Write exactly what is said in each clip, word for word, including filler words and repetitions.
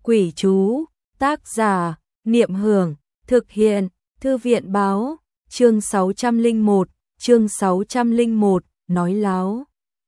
Quỷ chú, tác giả, Niệm Hưởng, thực hiện, Thư viện báo, chương sáu trăm lẻ một, chương sáu trăm lẻ một, nói láo.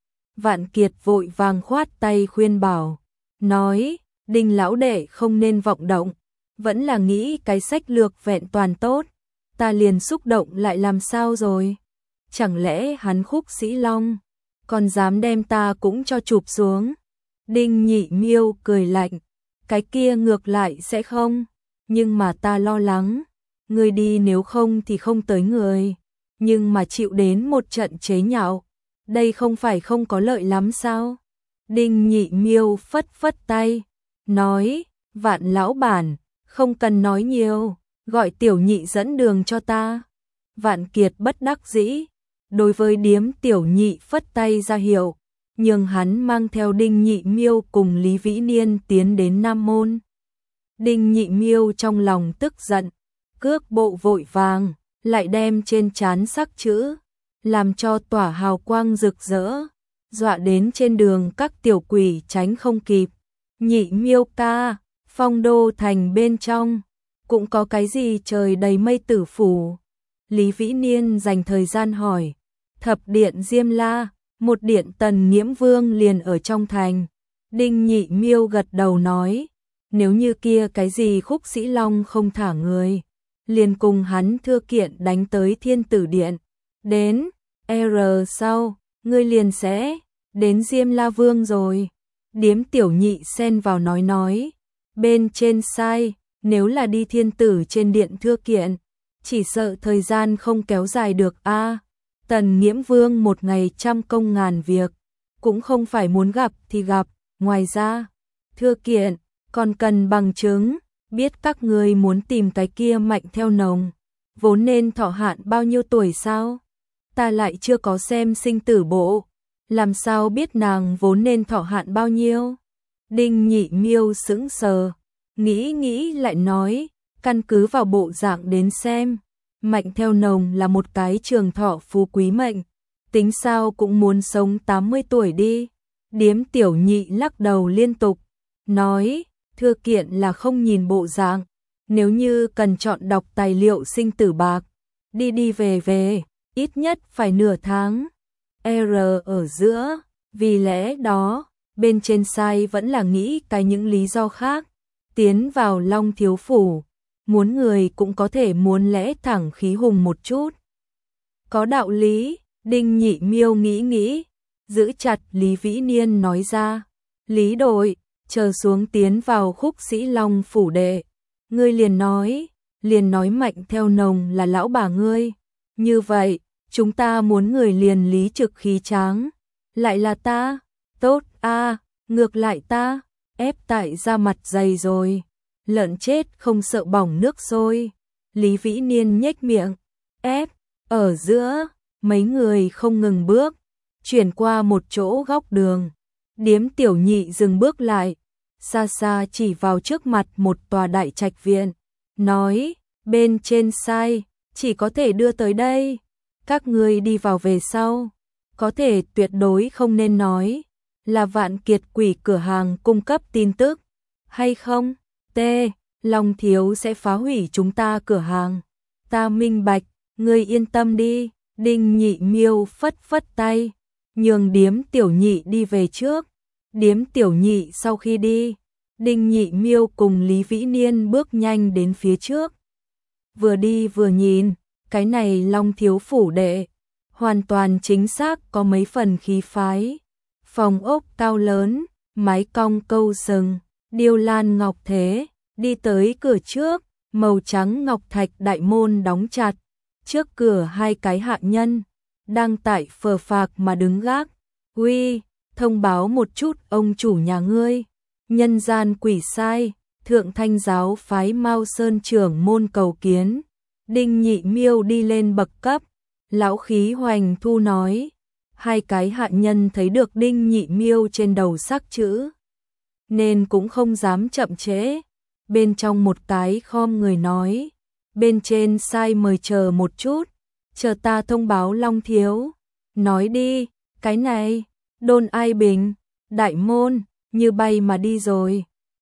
Vạn Kiệt vội vàng khoát tay khuyên bảo, nói, Đinh lão đệ không nên vọng động, vẫn là nghĩ cái sách lược vẹn toàn tốt, ta liền xúc động lại làm sao rồi? Chẳng lẽ hắn Khúc Sĩ Long, còn dám đem ta cũng cho chụp xuống? Đinh Nhị Miêu cười lạnh, cái kia ngược lại sẽ không, nhưng mà ta lo lắng, người đi nếu không thì không tới người, nhưng mà chịu đến một trận chế nhạo, đây không phải không có lợi lắm sao? Đinh Nhị Miêu phất phất tay, nói, Vạn lão bản, không cần nói nhiều, gọi Tiểu Nhị dẫn đường cho ta. Vạn Kiệt bất đắc dĩ, đối với Điếm Tiểu Nhị phất tay ra hiệu, nhưng hắn mang theo Đinh Nhị Miêu cùng Lý Vĩ Niên tiến đến Nam Môn. Đinh Nhị Miêu trong lòng tức giận, cước bộ vội vàng, lại đem trên trán sắc chữ, làm cho tỏa hào quang rực rỡ, dọa đến trên đường các tiểu quỷ tránh không kịp. Nhị Miêu ca, Phong Đô thành bên trong, cũng có cái gì trời đầy mây tử phủ? Lý Vĩ Niên dành thời gian hỏi, thập điện Diêm La, một điện Tần Nghiễm Vương liền ở trong thành. Đinh Nhị Miêu gật đầu nói, nếu như kia cái gì Khúc Sĩ Long không thả người, liền cùng hắn thưa kiện đánh tới Thiên Tử Điện. Đến, R sau, ngươi liền sẽ đến Diêm La Vương rồi. Điếm Tiểu Nhị xen vào nói nói, bên trên sai, nếu là đi Thiên Tử trên điện thưa kiện, chỉ sợ thời gian không kéo dài được a. À, Tần Nghiễm Vương một ngày trăm công ngàn việc, cũng không phải muốn gặp thì gặp, ngoài ra, thưa kiện, còn cần bằng chứng, biết các người muốn tìm cái kia Mạnh Theo Nồng, vốn nên thọ hạn bao nhiêu tuổi sao? Ta lại chưa có xem sinh tử bộ, làm sao biết nàng vốn nên thọ hạn bao nhiêu? Đinh Nhị Miêu sững sờ, nghĩ nghĩ lại nói, căn cứ vào bộ dạng đến xem, Mạnh Theo Nồng là một cái trường thọ phú quý mệnh, tính sao cũng muốn sống tám mươi tuổi đi. Điếm Tiểu Nhị lắc đầu liên tục, nói, thưa kiện là không nhìn bộ dạng, nếu như cần chọn đọc tài liệu sinh tử bạc, đi đi về về, ít nhất phải nửa tháng. R ở giữa, vì lẽ đó, bên trên sai vẫn là nghĩ cái những lý do khác, tiến vào Long Thiếu Phủ, muốn người cũng có thể muốn lẽ thẳng khí hùng một chút. Có đạo lý, Đinh Nhị Miêu nghĩ nghĩ, giữ chặt Lý Vĩ Niên nói ra, Lý đội, chờ xuống tiến vào Khúc Sĩ Long phủ đệ, ngươi liền nói, liền nói Mạnh Theo Nồng là lão bà ngươi, như vậy, chúng ta muốn người liền lý trực khí tráng, lại là ta, tốt a, à, ngược lại ta, ép tại ra mặt dày rồi, lợn chết không sợ bỏng nước sôi. Lý Vĩ Niên nhếch miệng, ép, ở giữa, mấy người không ngừng bước, chuyển qua một chỗ góc đường, Điếm Tiểu Nhị dừng bước lại, xa xa chỉ vào trước mặt một tòa đại trạch viện, nói, bên trên sai, chỉ có thể đưa tới đây, các ngươi đi vào về sau, có thể tuyệt đối không nên nói, là Vạn Kiệt quỷ cửa hàng cung cấp tin tức, hay không? T. Long thiếu sẽ phá hủy chúng ta cửa hàng, ta minh bạch, ngươi yên tâm đi. Đinh Nhị Miêu phất phất tay, nhường Điếm Tiểu Nhị đi về trước. Điếm Tiểu Nhị sau khi đi, Đinh Nhị Miêu cùng Lý Vĩ Niên bước nhanh đến phía trước. Vừa đi vừa nhìn, cái này Long thiếu phủ đệ, hoàn toàn chính xác có mấy phần khí phái. Phòng ốc cao lớn, mái cong câu sừng, điêu lan ngọc thế, đi tới cửa trước, màu trắng ngọc thạch đại môn đóng chặt. Trước cửa hai cái hạ nhân, đang tại phờ phạc mà đứng gác. Uy, thông báo một chút ông chủ nhà ngươi. Nhân gian quỷ sai, Thượng Thanh giáo phái Mao Sơn trưởng môn cầu kiến. Đinh Nhị Miêu đi lên bậc cấp. Lão khí hoành thu nói. Hai cái hạ nhân thấy được Đinh Nhị Miêu trên đầu sắc chữ, nên cũng không dám chậm trễ. Bên trong một cái khom người nói, bên trên sai mời chờ một chút, chờ ta thông báo Long thiếu. Nói đi, cái này, Đôn Ai Bình, đại môn, như bay mà đi rồi.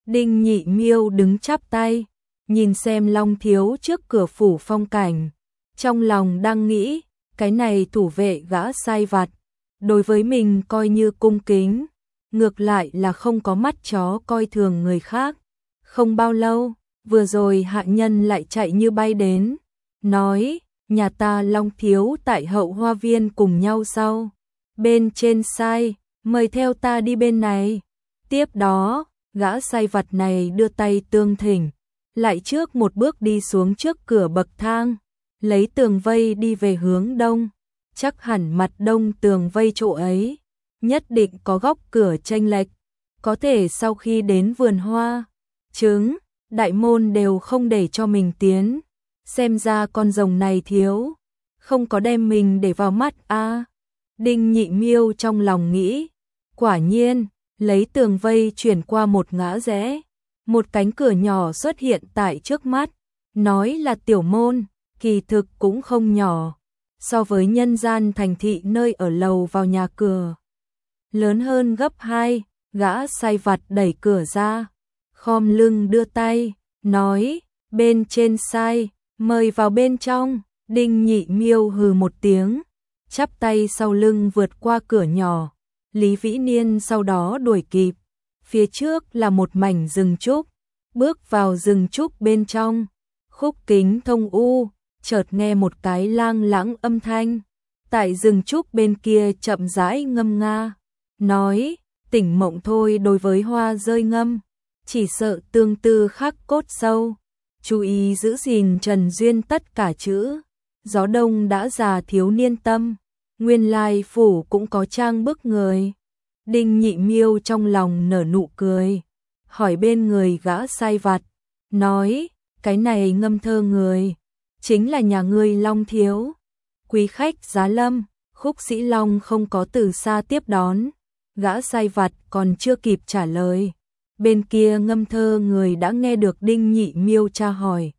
Đinh Nhị Miêu đứng chắp tay, nhìn xem Long Thiếu trước cửa phủ phong cảnh, trong lòng đang nghĩ, cái này thủ vệ gã sai vặt, đối với mình coi như cung kính, ngược lại là không có mắt chó coi thường người khác. Không bao lâu, vừa rồi hạ nhân lại chạy như bay đến, nói, nhà ta Long Thiếu tại hậu hoa viên cùng nhau sau, bên trên sai, mời theo ta đi bên này. Tiếp đó, gã sai vặt này đưa tay tương thỉnh, lại trước một bước đi xuống trước cửa bậc thang, lấy tường vây đi về hướng đông, chắc hẳn mặt đông tường vây chỗ ấy, nhất định có góc cửa chênh lệch, có thể sau khi đến vườn hoa, trứng, đại môn đều không để cho mình tiến, xem ra con rồng này thiếu, không có đem mình để vào mắt a. À, Đinh Nhị Miêu trong lòng nghĩ, quả nhiên, lấy tường vây chuyển qua một ngã rẽ, một cánh cửa nhỏ xuất hiện tại trước mắt, nói là tiểu môn, kỳ thực cũng không nhỏ, so với nhân gian thành thị nơi ở lầu vào nhà cửa. Lớn hơn gấp hai, gã sai vặt đẩy cửa ra, khom lưng đưa tay, nói, bên trên sai, mời vào bên trong. Đinh Nhị Miêu hừ một tiếng, chắp tay sau lưng vượt qua cửa nhỏ, Lý Vĩ Niên sau đó đuổi kịp, phía trước là một mảnh rừng trúc, bước vào rừng trúc bên trong, khúc kính thông u, chợt nghe một cái lang lãng âm thanh, tại rừng trúc bên kia chậm rãi ngâm nga, nói, tỉnh mộng thôi đối với hoa rơi ngâm, chỉ sợ tương tư khắc cốt sâu, chú ý giữ gìn trần duyên tất cả chữ, gió đông đã già thiếu niên tâm, nguyên lai phủ cũng có trang bức người. Đinh Nhị Miêu trong lòng nở nụ cười, hỏi bên người gã sai vặt, nói, cái này ngâm thơ người, chính là nhà ngươi Long Thiếu. Quý khách giá lâm, Khúc Sĩ Long không có từ xa tiếp đón, gã sai vặt còn chưa kịp trả lời. Bên kia ngâm thơ người đã nghe được Đinh Nhị Miêu tra hỏi.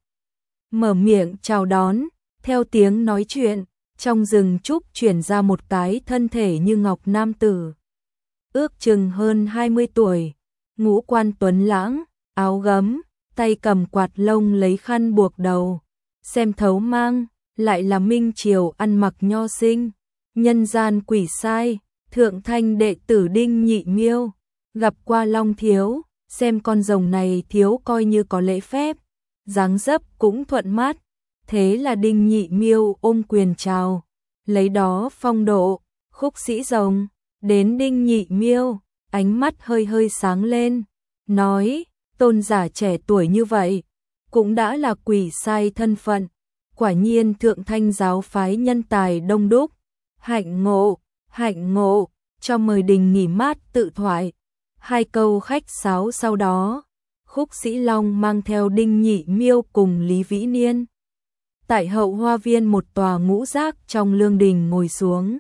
Mở miệng chào đón, theo tiếng nói chuyện, trong rừng trúc chuyển ra một cái thân thể như ngọc nam tử. Ước chừng hơn hai mươi tuổi, ngũ quan tuấn lãng, áo gấm, tay cầm quạt lông lấy khăn buộc đầu, xem thấu mang, lại là minh triều ăn mặc nho sinh, nhân gian quỷ sai, thượng thanh đệ tử Đinh Nhị Miêu, gặp qua Long Thiếu, xem con rồng này thiếu coi như có lễ phép, dáng dấp cũng thuận mắt, thế là Đinh Nhị Miêu ôm quyền chào, lấy đó phong độ, Khúc Sĩ rồng. Đến Đinh Nhị Miêu, ánh mắt hơi hơi sáng lên, nói, tôn giả trẻ tuổi như vậy, cũng đã là quỷ sai thân phận, quả nhiên thượng thanh giáo phái nhân tài đông đúc, hạnh ngộ, hạnh ngộ, cho mời đình nghỉ mát tự thoại. Hai câu khách sáo sau đó, Khúc Sĩ Long mang theo Đinh Nhị Miêu cùng Lý Vĩ Niên. Tại hậu hoa viên một tòa ngũ giác trong lương đình ngồi xuống.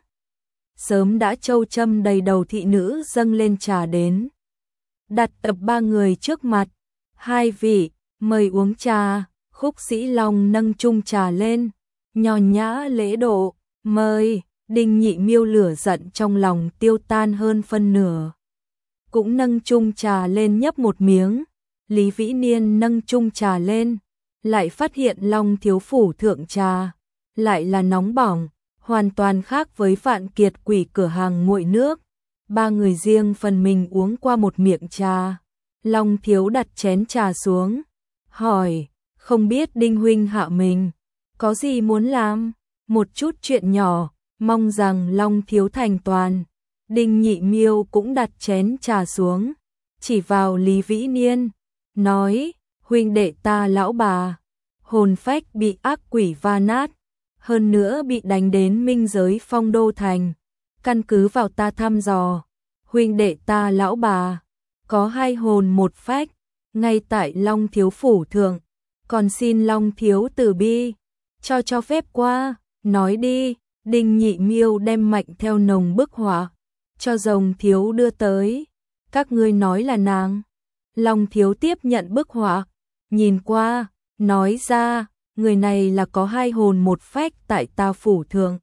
Sớm đã châu châm đầy đầu thị nữ dâng lên trà đến. Đặt tập ba người trước mặt. Hai vị, mời uống trà. Khúc Sĩ Long nâng chung trà lên. Nhòn nhã lễ độ, mời. Đinh Nhị Miêu lửa giận trong lòng tiêu tan hơn phân nửa. Cũng nâng chung trà lên nhấp một miếng. Lý Vĩ Niên nâng chung trà lên. Lại phát hiện Long Thiếu phủ thượng trà. Lại là nóng bỏng. Hoàn toàn khác với Vạn Kiệt Quỷ cửa hàng nguội nước. Ba người riêng phần mình uống qua một miệng trà. Long Thiếu đặt chén trà xuống, hỏi, không biết Đinh huynh hạ mình, có gì muốn làm? Một chút chuyện nhỏ, mong rằng Long Thiếu thành toàn. Đinh Nhị Miêu cũng đặt chén trà xuống, chỉ vào Lý Vĩ Niên, nói, huynh đệ ta lão bà, hồn phách bị ác quỷ va nát. Hơn nữa bị đánh đến minh giới Phong Đô Thành, căn cứ vào ta thăm dò, huynh đệ ta lão bà, có hai hồn một phách, ngay tại Long Thiếu phủ thượng, còn xin Long Thiếu từ bi, cho cho phép qua, nói đi. Đinh Nhị Miêu đem mạnh theo nồng bức họa, cho rồng thiếu đưa tới, các ngươi nói là nàng. Long Thiếu tiếp nhận bức họa, nhìn qua, nói ra, người này là có hai hồn một phách tại ta phủ thượng.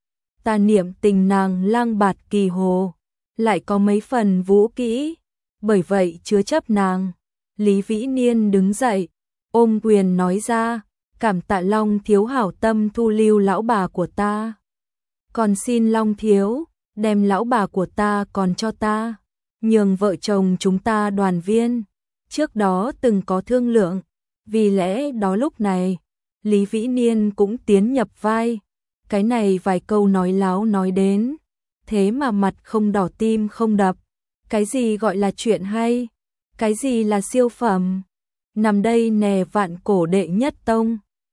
Ta niệm tình nàng lang bạt kỳ hồ, lại có mấy phần vũ kỹ, bởi vậy chứa chấp nàng. Lý Vĩ Niên đứng dậy, ôm quyền nói ra, cảm tạ Long thiếu hảo tâm thu lưu lão bà của ta. Còn xin Long thiếu, đem lão bà của ta còn cho ta, nhường vợ chồng chúng ta đoàn viên. Trước đó từng có thương lượng, vì lẽ đó lúc này, Lý Vĩ Niên cũng tiến nhập vai. Cái này vài câu nói láo nói đến, thế mà mặt không đỏ tim không đập. Cái gì gọi là chuyện hay? Cái gì là siêu phẩm? Nằm đây nè vạn cổ đệ nhất tông.